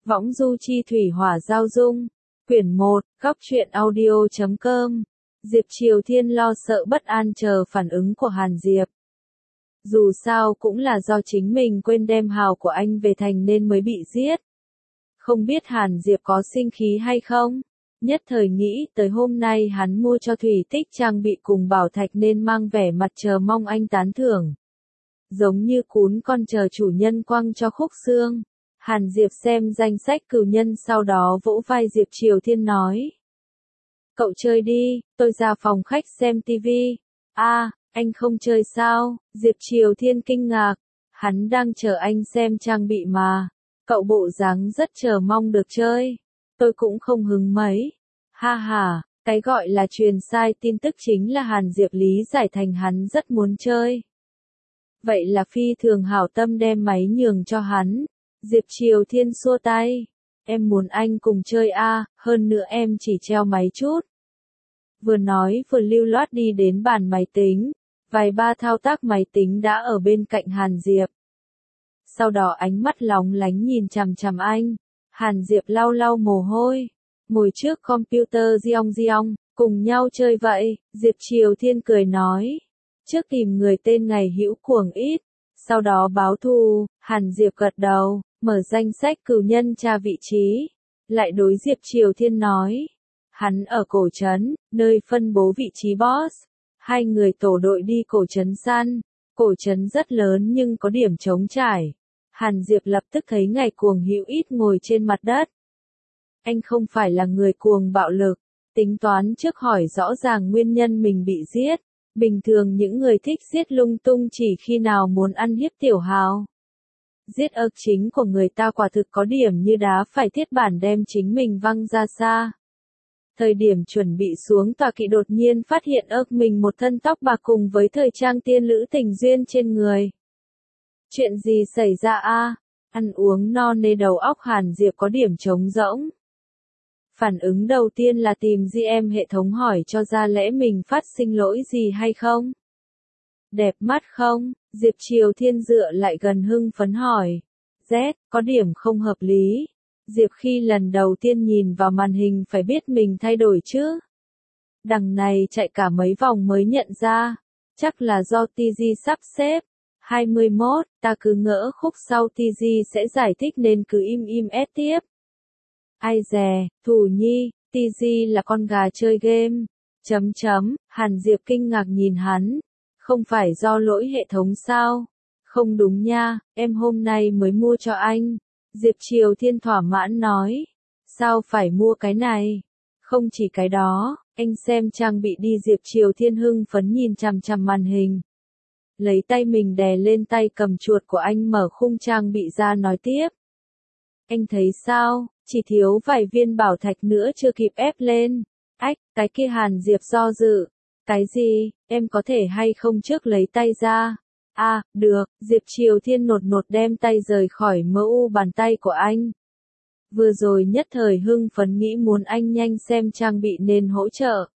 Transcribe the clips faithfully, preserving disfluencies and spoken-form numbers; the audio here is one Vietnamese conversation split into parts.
Võng du chi thủy hỏa giao dung. Quyển một, góc truyện audio chấm com. Diệp Triều Thiên lo sợ bất an chờ phản ứng của Hàn Diệp. Dù sao cũng là do chính mình quên đem hào của anh về thành nên mới bị giết. Không biết Hàn Diệp có sinh khí hay không? Nhất thời nghĩ tới hôm nay hắn mua cho Thủy Tích trang bị cùng bảo thạch nên mang vẻ mặt chờ mong anh tán thưởng. Giống như cún con chờ chủ nhân quăng cho khúc xương. Hàn Diệp xem danh sách cừu nhân sau đó vỗ vai Diệp Triều Thiên nói. Cậu chơi đi, tôi ra phòng khách xem tivi. À, anh không chơi sao? Diệp Triều Thiên kinh ngạc. Hắn đang chờ anh xem trang bị mà. Cậu bộ dáng rất chờ mong được chơi. Tôi cũng không hứng mấy. Ha ha, cái gọi là truyền sai tin tức chính là Hàn Diệp lý giải thành hắn rất muốn chơi. Vậy là phi thường hảo tâm đem máy nhường cho hắn. Diệp Triều Thiên xua tay. Em muốn anh cùng chơi a, à, hơn nữa em chỉ treo máy chút. Vừa nói vừa lưu loát đi đến bàn máy tính. Vài ba thao tác máy tính đã ở bên cạnh Hàn Diệp. Sau đó ánh mắt lóng lánh nhìn chằm chằm anh. Hàn Diệp lau lau mồ hôi. Ngồi trước computer giong giong, cùng nhau chơi vậy. Diệp Triều Thiên cười nói. Trước tìm người tên ngày hữu cuồng ít. Sau đó báo thù. Hàn Diệp gật đầu, mở danh sách cừu nhân tra vị trí. Lại đối Diệp Triều Thiên nói. Hắn ở cổ trấn, nơi phân bố vị trí boss. Hai người tổ đội đi cổ trấn săn. Cổ trấn rất lớn nhưng có điểm trống trải. Hàn Diệp lập tức thấy ngày cuồng hữu ít ngồi trên mặt đất. Anh không phải là người cuồng bạo lực. Tính toán trước hỏi rõ ràng nguyên nhân mình bị giết. Bình thường những người thích giết lung tung chỉ khi nào muốn ăn hiếp tiểu hào. Giết ức chính của người ta quả thực có điểm như đá phải thiết bản đem chính mình văng ra xa. Thời điểm chuẩn bị xuống tọa kỵ đột nhiên phát hiện ức mình một thân tóc bạc cùng với thời trang tiên lữ tình duyên trên người. Chuyện gì xảy ra a? Ăn uống no nê đầu óc Hàn Diệp có điểm trống rỗng. Phản ứng đầu tiên là tìm giê em hệ thống hỏi cho ra lẽ mình phát sinh lỗi gì hay không? Đẹp mắt không? Diệp Triều Thiên dựa lại gần hưng phấn hỏi. Z, có điểm không hợp lý. Diệp khi lần đầu tiên nhìn vào màn hình phải biết mình thay đổi chứ. Đằng này chạy cả mấy vòng mới nhận ra. Chắc là do tê giê sắp xếp. hai mươi mốt, ta cứ ngỡ khúc sau tê giê sẽ giải thích nên cứ im im ét tiếp. Ai dè, Thủ Nhi, tê giê là con gà chơi game. Chấm chấm, Hàn Diệp kinh ngạc nhìn hắn. Không phải do lỗi hệ thống sao? Không đúng nha, em hôm nay mới mua cho anh. Diệp Triều Thiên thỏa mãn nói. Sao phải mua cái này? Không chỉ cái đó, anh xem trang bị đi. Diệp Triều Thiên hưng phấn nhìn chằm chằm màn hình. Lấy tay mình đè lên tay cầm chuột của anh mở khung trang bị ra nói tiếp. Anh thấy sao, chỉ thiếu vài viên bảo thạch nữa chưa kịp ép lên. Ách, cái kia Hàn Diệp do dự. Cái gì, em có thể hay không trước lấy tay ra? À, được, Diệp Triều Thiên nột nột đem tay rời khỏi mơ u bàn tay của anh. Vừa rồi nhất thời hưng phấn nghĩ muốn anh nhanh xem trang bị nên hỗ trợ.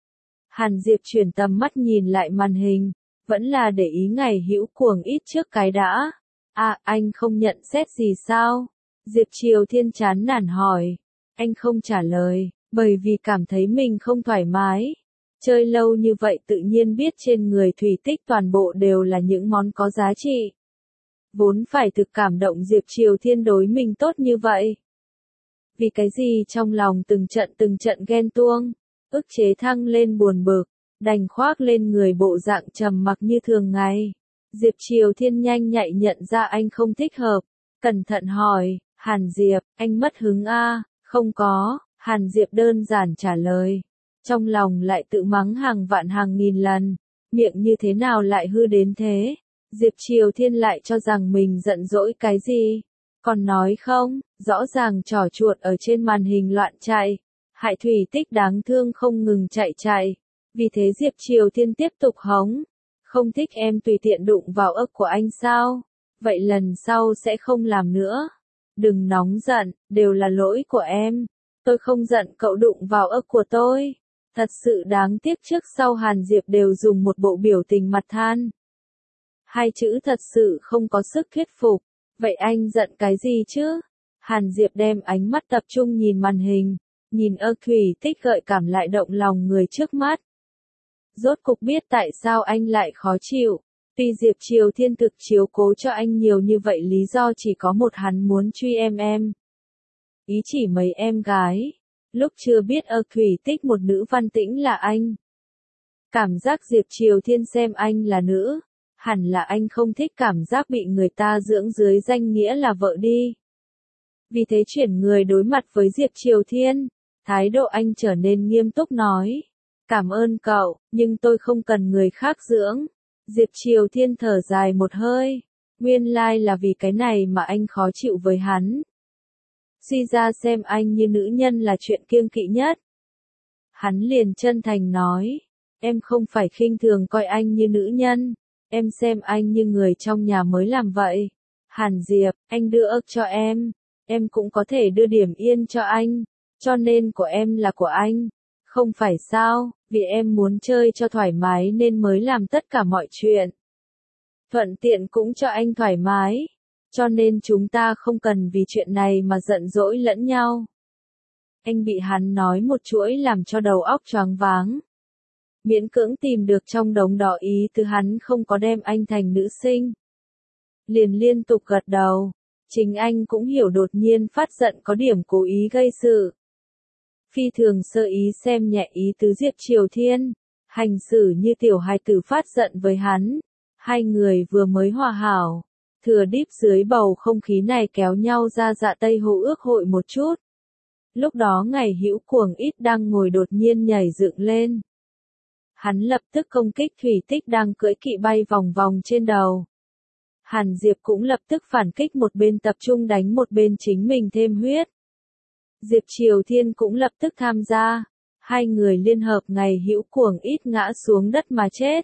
Hàn Diệp chuyển tầm mắt nhìn lại màn hình. Vẫn là để ý ngày hữu cuồng ít trước cái đã. À, anh không nhận xét gì sao? Diệp Triều Thiên chán nản hỏi. Anh không trả lời, bởi vì cảm thấy mình không thoải mái. Chơi lâu như vậy tự nhiên biết trên người Thủy Tích toàn bộ đều là những món có giá trị. Vốn phải thực cảm động Diệp Triều Thiên đối mình tốt như vậy. Vì cái gì trong lòng từng trận từng trận ghen tuông, ức chế thăng lên buồn bực. Đành khoác lên người bộ dạng trầm mặc như thường ngày. Diệp Triều Thiên nhanh nhạy nhận ra anh không thích hợp. Cẩn thận hỏi, Hàn Diệp, anh mất hứng a? Không có, Hàn Diệp đơn giản trả lời. Trong lòng lại tự mắng hàng vạn hàng nghìn lần. Miệng như thế nào lại hư đến thế? Diệp Triều Thiên lại cho rằng mình giận dỗi cái gì? Còn nói không, rõ ràng trò chuột ở trên màn hình loạn chạy. Hại Thủy Tích đáng thương không ngừng chạy chạy. Vì thế Diệp Triều Thiên tiếp tục hống. Không thích em tùy tiện đụng vào ức của anh sao? Vậy lần sau sẽ không làm nữa. Đừng nóng giận, đều là lỗi của em. Tôi không giận cậu đụng vào ức của tôi. Thật sự đáng tiếc trước sau Hàn Diệp đều dùng một bộ biểu tình mặt than. Hai chữ thật sự không có sức thuyết phục. Vậy anh giận cái gì chứ? Hàn Diệp đem ánh mắt tập trung nhìn màn hình, nhìn ơ thủy tích gợi cảm lại động lòng người trước mắt. Rốt cục biết tại sao anh lại khó chịu. Tuy Diệp Triều Thiên thực chiếu cố cho anh nhiều như vậy lý do chỉ có một, hắn muốn truy em em. Ý chỉ mấy em gái. Lúc chưa biết ơ thủy tích một nữ văn tĩnh là anh. Cảm giác Diệp Triều Thiên xem anh là nữ. Hẳn là anh không thích cảm giác bị người ta dưỡng dưới danh nghĩa là vợ đi. Vì thế chuyển người đối mặt với Diệp Triều Thiên. Thái độ anh trở nên nghiêm túc nói. Cảm ơn cậu, nhưng tôi không cần người khác dưỡng. Diệp Triều Thiên thở dài một hơi. Nguyên lai là vì cái này mà anh khó chịu với hắn. Suy ra xem anh như nữ nhân là chuyện kiêng kỵ nhất. Hắn liền chân thành nói. Em không phải khinh thường coi anh như nữ nhân. Em xem anh như người trong nhà mới làm vậy. Hàn Diệp, anh đưa ức cho em. Em cũng có thể đưa điểm yên cho anh. Cho nên của em là của anh. Không phải sao, vì em muốn chơi cho thoải mái nên mới làm tất cả mọi chuyện. Thuận tiện cũng cho anh thoải mái. Cho nên chúng ta không cần vì chuyện này mà giận dỗi lẫn nhau. Anh bị hắn nói một chuỗi làm cho đầu óc choáng váng. Miễn cưỡng tìm được trong đống đó ý từ hắn không có đem anh thành nữ sinh. Liền liên tục gật đầu. Chính anh cũng hiểu đột nhiên phát giận có điểm cố ý gây sự. Phi thường sơ ý xem nhẹ ý tứ Diệp Triều Thiên, hành xử như tiểu hài tử phát giận với hắn. Hai người vừa mới hòa hảo, thừa đíp dưới bầu không khí này kéo nhau ra dạ Tây Hồ ước hội một chút. Lúc đó Ngày Hữu Cuồng Ít đang ngồi đột nhiên nhảy dựng lên. Hắn lập tức công kích Thủy Tích đang cưỡi kỵ bay vòng vòng trên đầu. Hàn Diệp cũng lập tức phản kích, một bên tập trung đánh một bên chính mình thêm huyết. Diệp Triều Thiên cũng lập tức tham gia. Hai người liên hợp Ngày Hữu Cuồng Ít ngã xuống đất mà chết.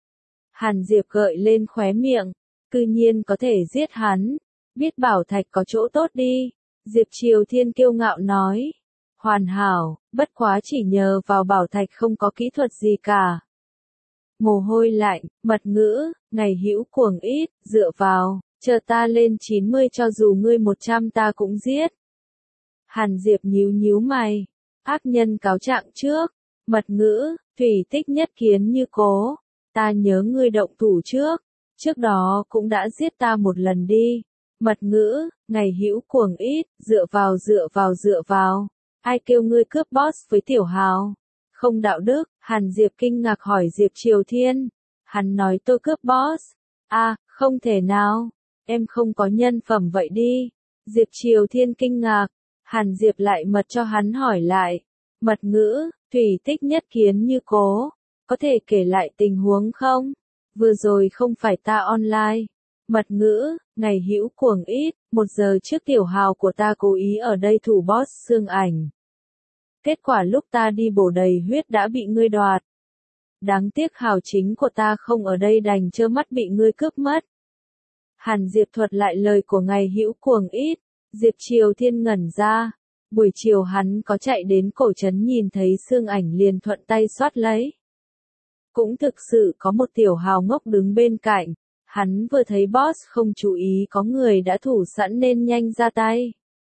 Hàn Diệp gợi lên khóe miệng. Cư nhiên có thể giết hắn. Biết bảo thạch có chỗ tốt đi. Diệp Triều Thiên kiêu ngạo nói. Hoàn hảo, bất quá chỉ nhờ vào bảo thạch không có kỹ thuật gì cả. Mồ hôi lạnh, mật ngữ, Ngày Hữu Cuồng Ít, dựa vào, chờ ta lên chín mươi cho dù ngươi một trăm ta cũng giết. Hàn Diệp nhíu nhíu mày, ác nhân cáo trạng trước, mật ngữ, Thủy Tích nhất kiến như cố, ta nhớ ngươi động thủ trước, trước đó cũng đã giết ta một lần đi. Mật ngữ, Ngày Hữu Cuồng Ít, dựa vào dựa vào dựa vào, ai kêu ngươi cướp boss với tiểu hào? Không đạo đức. Hàn Diệp kinh ngạc hỏi Diệp Triều Thiên. Hắn nói tôi cướp boss. À, không thể nào. Em không có nhân phẩm vậy đi. Diệp Triều Thiên kinh ngạc. Hàn Diệp lại mật cho hắn hỏi lại. Mật ngữ, Thủy Tích nhất kiến như cố. Có thể kể lại tình huống không? Vừa rồi không phải ta online. Mật ngữ, Ngày Hữu Cuồng Ít, một giờ trước tiểu hào của ta cố ý ở đây thủ boss xương ảnh. Kết quả lúc ta đi bổ đầy huyết đã bị ngươi đoạt. Đáng tiếc hào chính của ta không ở đây, đành trơ mắt bị ngươi cướp mất. Hàn Diệp thuật lại lời của Ngày Hữu Cuồng Ít. Diệp Triều Thiên ngẩn ra. Buổi chiều hắn có chạy đến cổ trấn nhìn thấy xương ảnh liền thuận tay soát lấy. Cũng thực sự có một tiểu hào ngốc đứng bên cạnh. Hắn vừa thấy boss không chú ý có người đã thủ sẵn nên nhanh ra tay.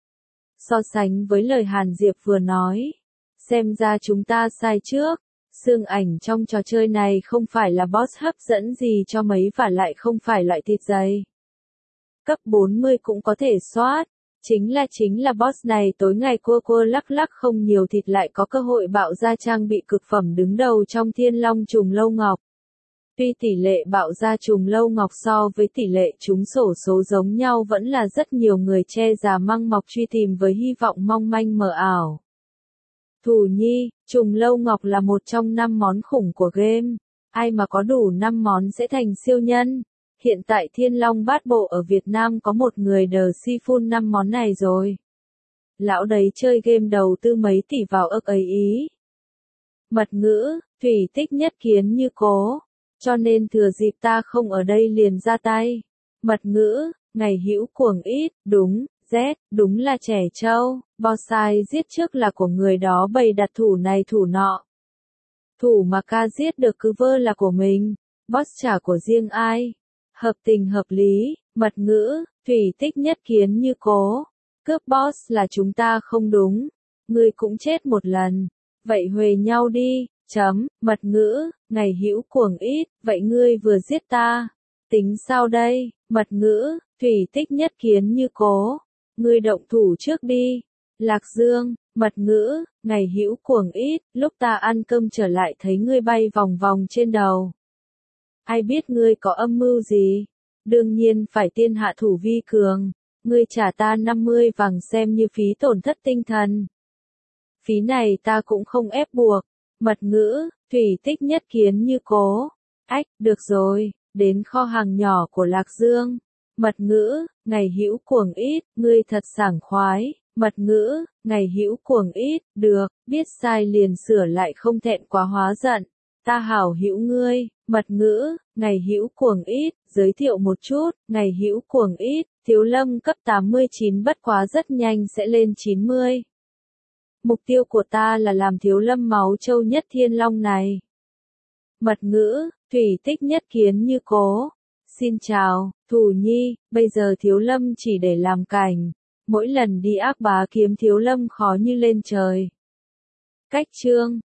So sánh với lời Hàn Diệp vừa nói. Xem ra chúng ta sai trước. Xương ảnh trong trò chơi này không phải là boss hấp dẫn gì cho mấy và lại không phải loại thịt dày. Cấp bốn mươi cũng có thể soát. Chính là chính là boss này tối ngày cua cua lắc lắc không nhiều thịt lại có cơ hội bạo ra trang bị cực phẩm đứng đầu trong Thiên Long Trùng Lâu Ngọc. Tuy tỷ lệ bạo ra Trùng Lâu Ngọc so với tỷ lệ trúng xổ số giống nhau vẫn là rất nhiều người che già măng mọc truy tìm với hy vọng mong manh mờ ảo. Thủ nhi, Trùng Lâu Ngọc là một trong năm món khủng của game. Ai mà có đủ năm món sẽ thành siêu nhân. Hiện tại Thiên Long Bát Bộ ở Việt Nam có một người đờ si full năm món này rồi. Lão đấy chơi game đầu tư mấy tỷ vào ức ấy ý. Mật ngữ, Thủy Tích nhất kiến như cố. Cho nên thừa dịp ta không ở đây liền ra tay. Mật ngữ, Ngày Hữu Cuồng Ít, đúng, Z, đúng là trẻ trâu. Bossai giết trước là của người đó bày đặt thủ này thủ nọ. Thủ mà ca giết được cứ vơ là của mình. Boss trả của riêng ai. Hợp tình hợp lý. Mật ngữ, Thủy Tích nhất kiến như cố. cướp boss là chúng ta không đúng. Ngươi cũng chết một lần. Vậy huề nhau đi, chấm, mật ngữ, ngày hữu cuồng ít, vậy ngươi vừa giết ta. Tính sao đây, mật ngữ, thủy tích nhất kiến như cố. Ngươi động thủ trước đi. Lạc Dương, mật ngữ, ngày hữu cuồng ít, lúc ta ăn cơm trở lại thấy ngươi bay vòng vòng trên đầu. Ai biết ngươi có âm mưu gì? Đương nhiên phải tiên hạ thủ vi cường. Ngươi trả ta năm mươi vàng xem như phí tổn thất tinh thần. Phí này ta cũng không ép buộc. Mật ngữ, thủy tích nhất kiến như cố. Ách, được rồi, đến kho hàng nhỏ của Lạc Dương. Mật ngữ, ngày hữu cuồng ít, ngươi thật sảng khoái. Mật ngữ, ngày hữu cuồng ít, được, biết sai liền sửa lại không thẹn quá hóa giận. Ta hảo hữu ngươi, mật ngữ, ngày hữu cuồng ít, giới thiệu một chút, ngày hữu cuồng ít, Thiếu Lâm cấp tám mươi chín bất quá rất nhanh sẽ lên chín mươi. Mục tiêu của ta là làm Thiếu Lâm máu châu nhất thiên long này. Mật ngữ, thủy tích nhất kiến như cố. Xin chào, Thù Nhi, bây giờ Thiếu Lâm chỉ để làm cảnh. Mỗi lần đi ác bá kiếm Thiếu Lâm khó như lên trời. Cách chương